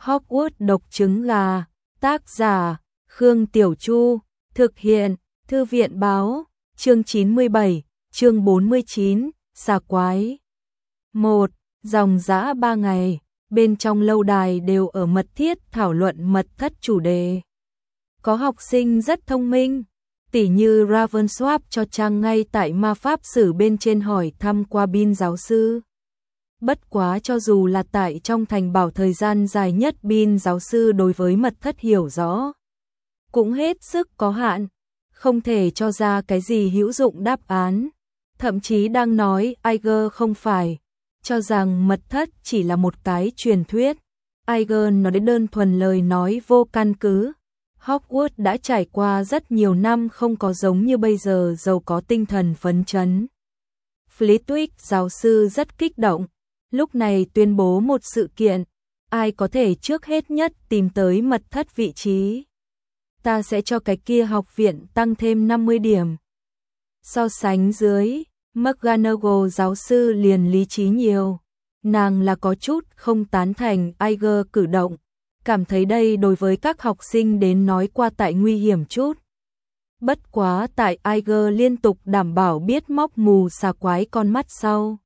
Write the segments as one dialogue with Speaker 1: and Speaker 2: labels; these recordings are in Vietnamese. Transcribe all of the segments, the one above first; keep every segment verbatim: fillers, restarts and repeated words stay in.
Speaker 1: Hogwarts độc trứng gà, tác giả, Khương Tiểu Chu, thực hiện, Thư viện báo, chương chín mươi bảy, chương bốn mươi chín, xà quái. một. Dòng dã ba ngày, bên trong lâu đài đều ở mật thiết thảo luận mật thất chủ đề. Có học sinh rất thông minh, tỉ như Ravensworth cho Trang ngay tại ma pháp sử bên trên hỏi thăm qua Bin giáo sư. Bất quá cho dù là tại trong thành bảo thời gian dài nhất, Bin giáo sư đối với mật thất hiểu rõ cũng hết sức có hạn, không thể cho ra cái gì hữu dụng đáp án. Thậm chí đang nói Iger không phải, cho rằng mật thất chỉ là một cái truyền thuyết. Iger nói đến đơn thuần lời nói vô căn cứ. Hogwarts đã trải qua rất nhiều năm không có giống như bây giờ giàu có tinh thần phấn chấn. Flitwick giáo sư rất kích động, lúc này tuyên bố một sự kiện, ai có thể trước hết nhất tìm tới mật thất vị trí, ta sẽ cho cái kia học viện tăng thêm năm mươi điểm. So sánh dưới, McGonagall giáo sư liền lý trí nhiều, nàng là có chút không tán thành Iger cử động, cảm thấy đây đối với các học sinh đến nói qua tại nguy hiểm chút. Bất quá tại Iger liên tục đảm bảo biết móc mù xà quái con mắt sau,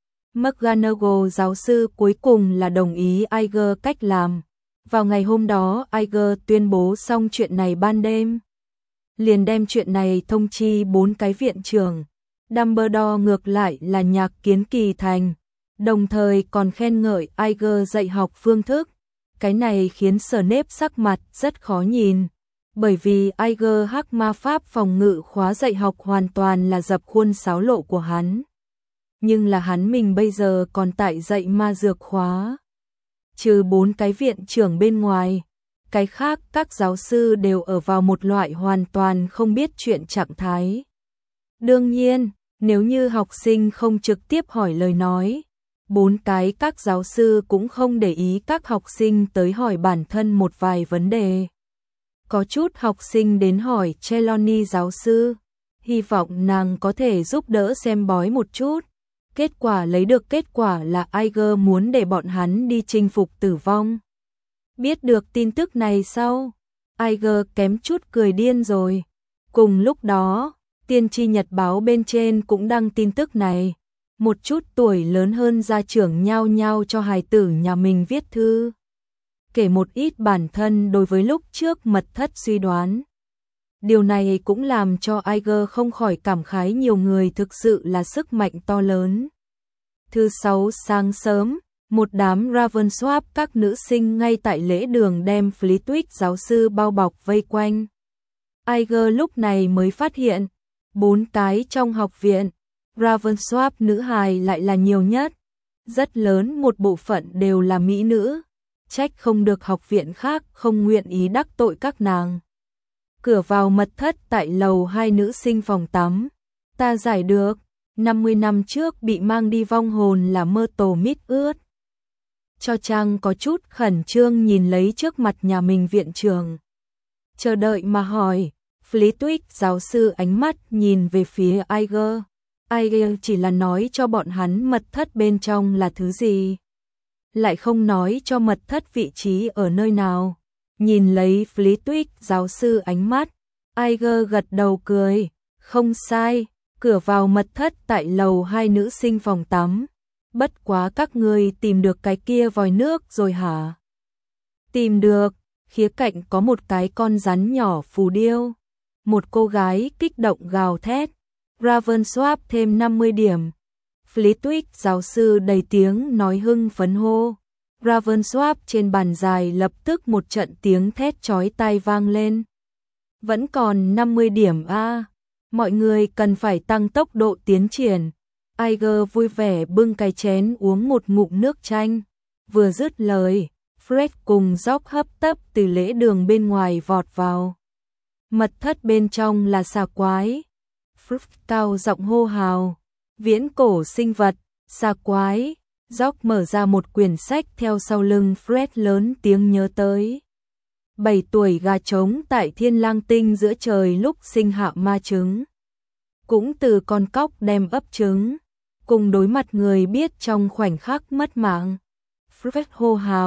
Speaker 1: McGonagall giáo sư cuối cùng là đồng ý Iger cách làm. Vào ngày hôm đó Iger tuyên bố xong chuyện này ban đêm, liền đem chuyện này thông chi bốn cái viện trưởng. Dumbledore ngược lại là nhạc kiến kỳ thành, đồng thời còn khen ngợi Iger dạy học phương thức. Cái này khiến Snape sắc mặt rất khó nhìn, bởi vì Iger hắc ma pháp phòng ngự khóa dạy học hoàn toàn là dập khuôn sáo lộ của hắn. Nhưng là hắn mình bây giờ còn tại dạy ma dược khóa. Trừ bốn cái viện trưởng bên ngoài, cái khác các giáo sư đều ở vào một loại hoàn toàn không biết chuyện trạng thái. Đương nhiên, nếu như học sinh không trực tiếp hỏi lời nói, bốn cái các giáo sư cũng không để ý các học sinh tới hỏi bản thân một vài vấn đề. Có chút học sinh đến hỏi Trelawney giáo sư, hy vọng nàng có thể giúp đỡ xem bói một chút. Kết quả lấy được kết quả là Iger muốn để bọn hắn đi chinh phục tử vong. Biết được tin tức này sau, Iger kém chút cười điên rồi. Cùng lúc đó, Tiên tri nhật báo bên trên cũng đăng tin tức này. Một chút tuổi lớn hơn gia trưởng nhao nhao cho hài tử nhà mình viết thư, kể một ít bản thân đối với lúc trước mật thất suy đoán. Điều này cũng làm cho Iger không khỏi cảm khái nhiều người thực sự là sức mạnh to lớn. Thứ sáu sáng sớm, một đám Ravensworth các nữ sinh ngay tại lễ đường đem Flitwick giáo sư bao bọc vây quanh. Iger lúc này mới phát hiện, bốn cái trong học viện, Ravensworth nữ hài lại là nhiều nhất. Rất lớn một bộ phận đều là mỹ nữ, trách không được học viện khác không nguyện ý đắc tội các nàng. Cửa vào mật thất tại lầu hai nữ sinh phòng tắm. Ta giải được, năm mươi năm trước bị mang đi vong hồn là Myrtle mít ướt. Cho Trang có chút khẩn trương nhìn lấy trước mặt nhà mình viện trưởng, chờ đợi mà hỏi. Flitwick giáo sư ánh mắt nhìn về phía Iger. Iger chỉ là nói cho bọn hắn mật thất bên trong là thứ gì, lại không nói cho mật thất vị trí ở nơi nào. Nhìn lấy Flitwick giáo sư ánh mắt, Iger gật đầu cười, không sai, cửa vào mật thất tại lầu hai nữ sinh phòng tắm. Bất quá các ngươi tìm được cái kia vòi nước rồi hả? Tìm được, khía cạnh có một cái con rắn nhỏ phù điêu. Một cô gái kích động gào thét. Ravensworth thêm năm mươi điểm. Flitwick giáo sư đầy tiếng nói hưng phấn hô. Ravensworth trên bàn dài lập tức một trận tiếng thét chói tai vang lên. Vẫn còn năm mươi điểm a, à. Mọi người cần phải tăng tốc độ tiến triển. Iger vui vẻ bưng cái chén uống một ngụm nước chanh. Vừa dứt lời, Fred cùng George hấp tấp từ lễ đường bên ngoài vọt vào. Mật thất bên trong là xà quái. Fred cao giọng hô hào. Viễn cổ sinh vật, xà quái. George mở ra một quyển sách theo sau lưng Fred lớn tiếng nhớ tới. Bảy tuổi gà trống tại Thiên Lang Tinh giữa trời lúc sinh hạ ma trứng. Cũng từ con cóc đem ấp trứng. Cùng đối mặt người biết trong khoảnh khắc mất mạng. Fred hô hào,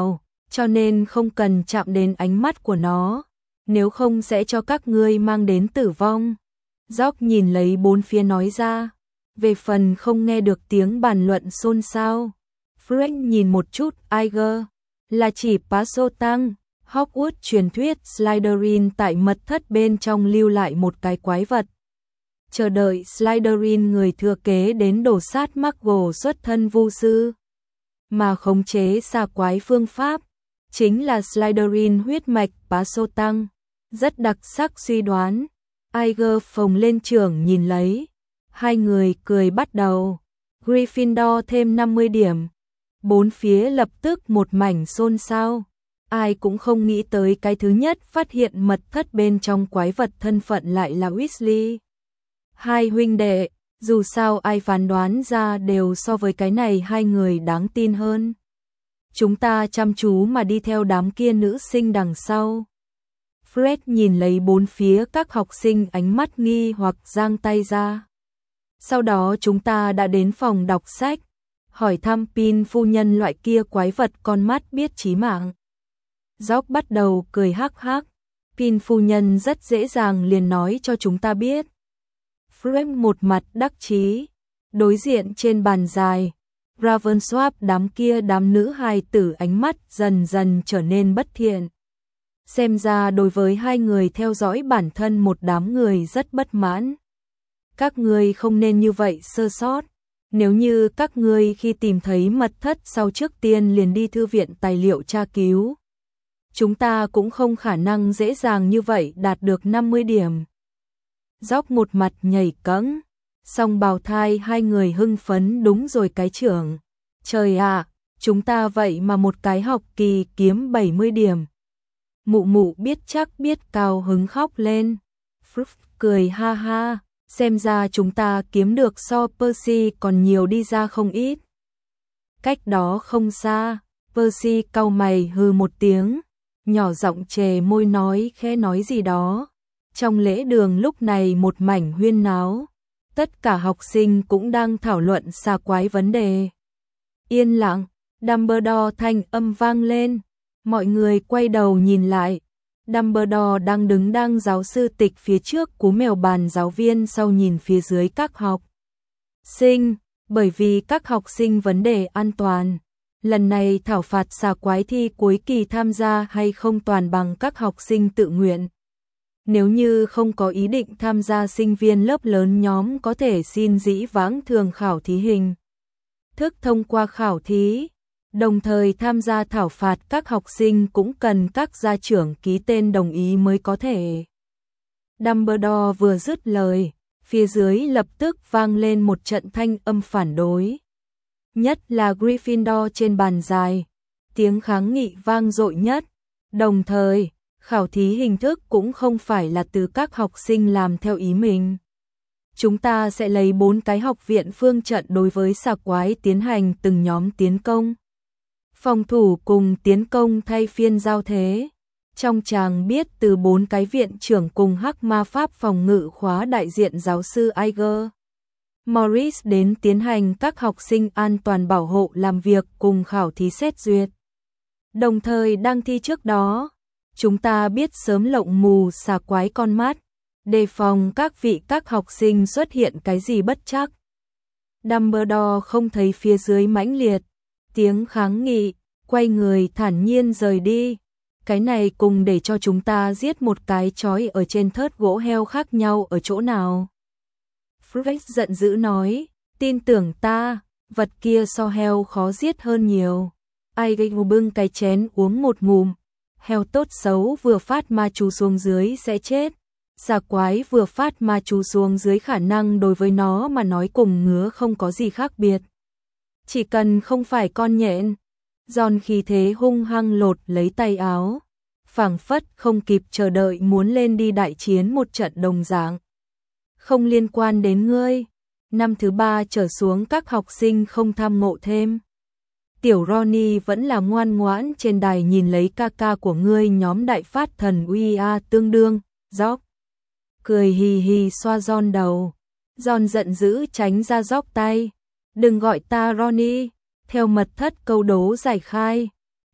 Speaker 1: cho nên không cần chạm đến ánh mắt của nó, nếu không sẽ cho các ngươi mang đến tử vong. Dốc nhìn lấy bốn phía nói ra, về phần không nghe được tiếng bàn luận xôn xao. Frank nhìn một chút Iger, là chỉ Paso Tăng, Hogwarts truyền thuyết Slytherin tại mật thất bên trong lưu lại một cái quái vật. Chờ đợi Slytherin người thừa kế đến đổ sát Muggle xuất thân vu sư, mà khống chế xà quái phương pháp, chính là Slytherin huyết mạch Paso Tăng. Rất đặc sắc suy đoán. Iger phồng lên trưởng nhìn lấy. Hai người cười bắt đầu. Gryffindor thêm năm mươi điểm. Bốn phía lập tức một mảnh xôn xao. Ai cũng không nghĩ tới cái thứ nhất phát hiện mật thất bên trong quái vật thân phận lại là Weasley. Hai huynh đệ, dù sao ai phán đoán ra đều so với cái này hai người đáng tin hơn. Chúng ta chăm chú mà đi theo đám kia nữ sinh đằng sau. Fred nhìn lấy bốn phía các học sinh ánh mắt nghi hoặc giang tay ra. Sau đó chúng ta đã đến phòng đọc sách, hỏi thăm Pin phu nhân loại kia quái vật con mắt biết chí mạng. Dốc bắt đầu cười hắc hắc. Pin phu nhân rất dễ dàng liền nói cho chúng ta biết. Fred một mặt đắc chí. Đối diện trên bàn dài, Ravensworth đám kia đám nữ hài tử ánh mắt dần dần trở nên bất thiện. Xem ra đối với hai người theo dõi bản thân một đám người rất bất mãn. Các ngươi không nên như vậy sơ sót. Nếu như các ngươi khi tìm thấy mật thất sau trước tiên liền đi thư viện tài liệu tra cứu, chúng ta cũng không khả năng dễ dàng như vậy đạt được năm mươi điểm. Dốc một mặt nhảy cẫng, song bào thai hai người hưng phấn đúng rồi cái trưởng. Trời ạ, chúng ta vậy mà một cái học kỳ kiếm bảy mươi điểm. Mụ mụ biết chắc biết cao hứng khóc lên. Fruit cười ha ha, xem ra chúng ta kiếm được so Percy còn nhiều đi ra không ít. Cách đó không xa, Percy cau mày hừ một tiếng, nhỏ giọng chề môi nói khẽ nói gì đó. Trong lễ đường lúc này một mảnh huyên náo, tất cả học sinh cũng đang thảo luận xà quái vấn đề. Yên lặng, Dumbledore thanh âm vang lên, mọi người quay đầu nhìn lại. Dumbledore đang đứng đang giáo sư tịch phía trước cú mèo bàn giáo viên sau nhìn phía dưới các học sinh, bởi vì các học sinh vấn đề an toàn. Lần này thảo phạt xà quái thi cuối kỳ tham gia hay không toàn bằng các học sinh tự nguyện. Nếu như không có ý định tham gia, sinh viên lớp lớn nhóm có thể xin dĩ vãng thường khảo thí hình thức thông qua khảo thí. Đồng thời tham gia thảo phạt các học sinh cũng cần các gia trưởng ký tên đồng ý mới có thể. Dumbledore vừa dứt lời, phía dưới lập tức vang lên một trận thanh âm phản đối. Nhất là Gryffindor trên bàn dài, tiếng kháng nghị vang dội nhất. Đồng thời, khảo thí hình thức cũng không phải là từ các học sinh làm theo ý mình. Chúng ta sẽ lấy bốn cái học viện phương trận đối với xà quái tiến hành từng nhóm tiến công. Phòng thủ cùng tiến công thay phiên giao thế. Trong tràng biết từ bốn cái viện trưởng cùng hắc ma pháp phòng ngự khóa đại diện giáo sư Iger Morris đến tiến hành các học sinh an toàn bảo hộ làm việc cùng khảo thí xét duyệt. Đồng thời đăng thi trước đó, chúng ta biết sớm lộng mù xà quái con mắt, đề phòng các vị các học sinh xuất hiện cái gì bất trắc. Dumbledore không thấy phía dưới mãnh liệt tiếng kháng nghị, quay người thản nhiên rời đi. Cái này cùng để cho chúng ta giết một cái chói ở trên thớt gỗ heo khác nhau ở chỗ nào? Fred giận dữ nói, tin tưởng ta, vật kia so heo khó giết hơn nhiều. Ai gây bưng cái chén uống một ngụm, heo tốt xấu vừa phát ma chú xuống dưới sẽ chết. Xà quái vừa phát ma chú xuống dưới khả năng đối với nó mà nói cùng ngứa không có gì khác biệt. Chỉ cần không phải con nhện. Giòn khí thế hung hăng lột lấy tay áo, phảng phất không kịp chờ đợi muốn lên đi đại chiến một trận đồng dạng. Không liên quan đến ngươi. Năm thứ ba trở xuống các học sinh không tham ngộ thêm. Tiểu Ronnie vẫn là ngoan ngoãn trên đài nhìn lấy ca ca của ngươi nhóm đại phát thần uy a tương đương. Dốc cười hì hì xoa Giòn đầu. Giòn giận dữ tránh ra Dốc tay. Đừng gọi ta Ronnie. Theo mật thất câu đố giải khai,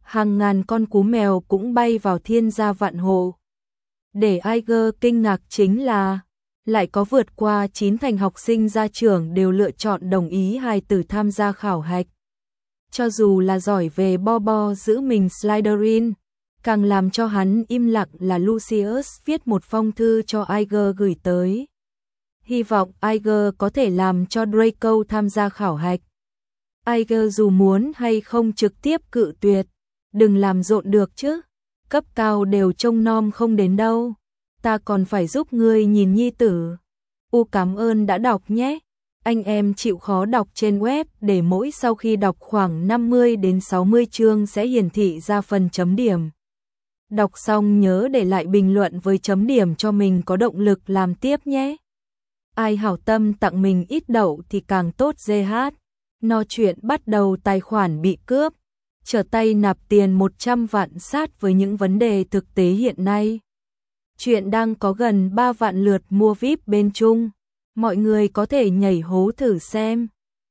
Speaker 1: hàng ngàn con cú mèo cũng bay vào thiên gia vạn hộ. Để Iger kinh ngạc chính là, lại có vượt qua chín thành học sinh gia trưởng đều lựa chọn đồng ý hài tử tham gia khảo hạch. Cho dù là giỏi về bo bo giữ mình Slytherin, càng làm cho hắn im lặng là Lucius viết một phong thư cho Iger gửi tới. Hy vọng Iger có thể làm cho Draco tham gia khảo hạch. Iger dù muốn hay không trực tiếp cự tuyệt, đừng làm rộn được chứ, cấp cao đều trông nom không đến đâu, ta còn phải giúp ngươi nhìn nhi tử. U cảm ơn đã đọc nhé. Anh em chịu khó đọc trên web để mỗi sau khi đọc khoảng năm mươi đến sáu mươi chương sẽ hiển thị ra phần chấm điểm. Đọc xong nhớ để lại bình luận với chấm điểm cho mình có động lực làm tiếp nhé. Ai hảo tâm tặng mình ít đậu thì càng tốt giê hát. No chuyện bắt đầu tài khoản bị cướp, trở tay nạp tiền một trăm vạn sát với những vấn đề thực tế hiện nay. Chuyện đang có gần ba vạn lượt mua víp bên Trung. Mọi người có thể nhảy hố thử xem.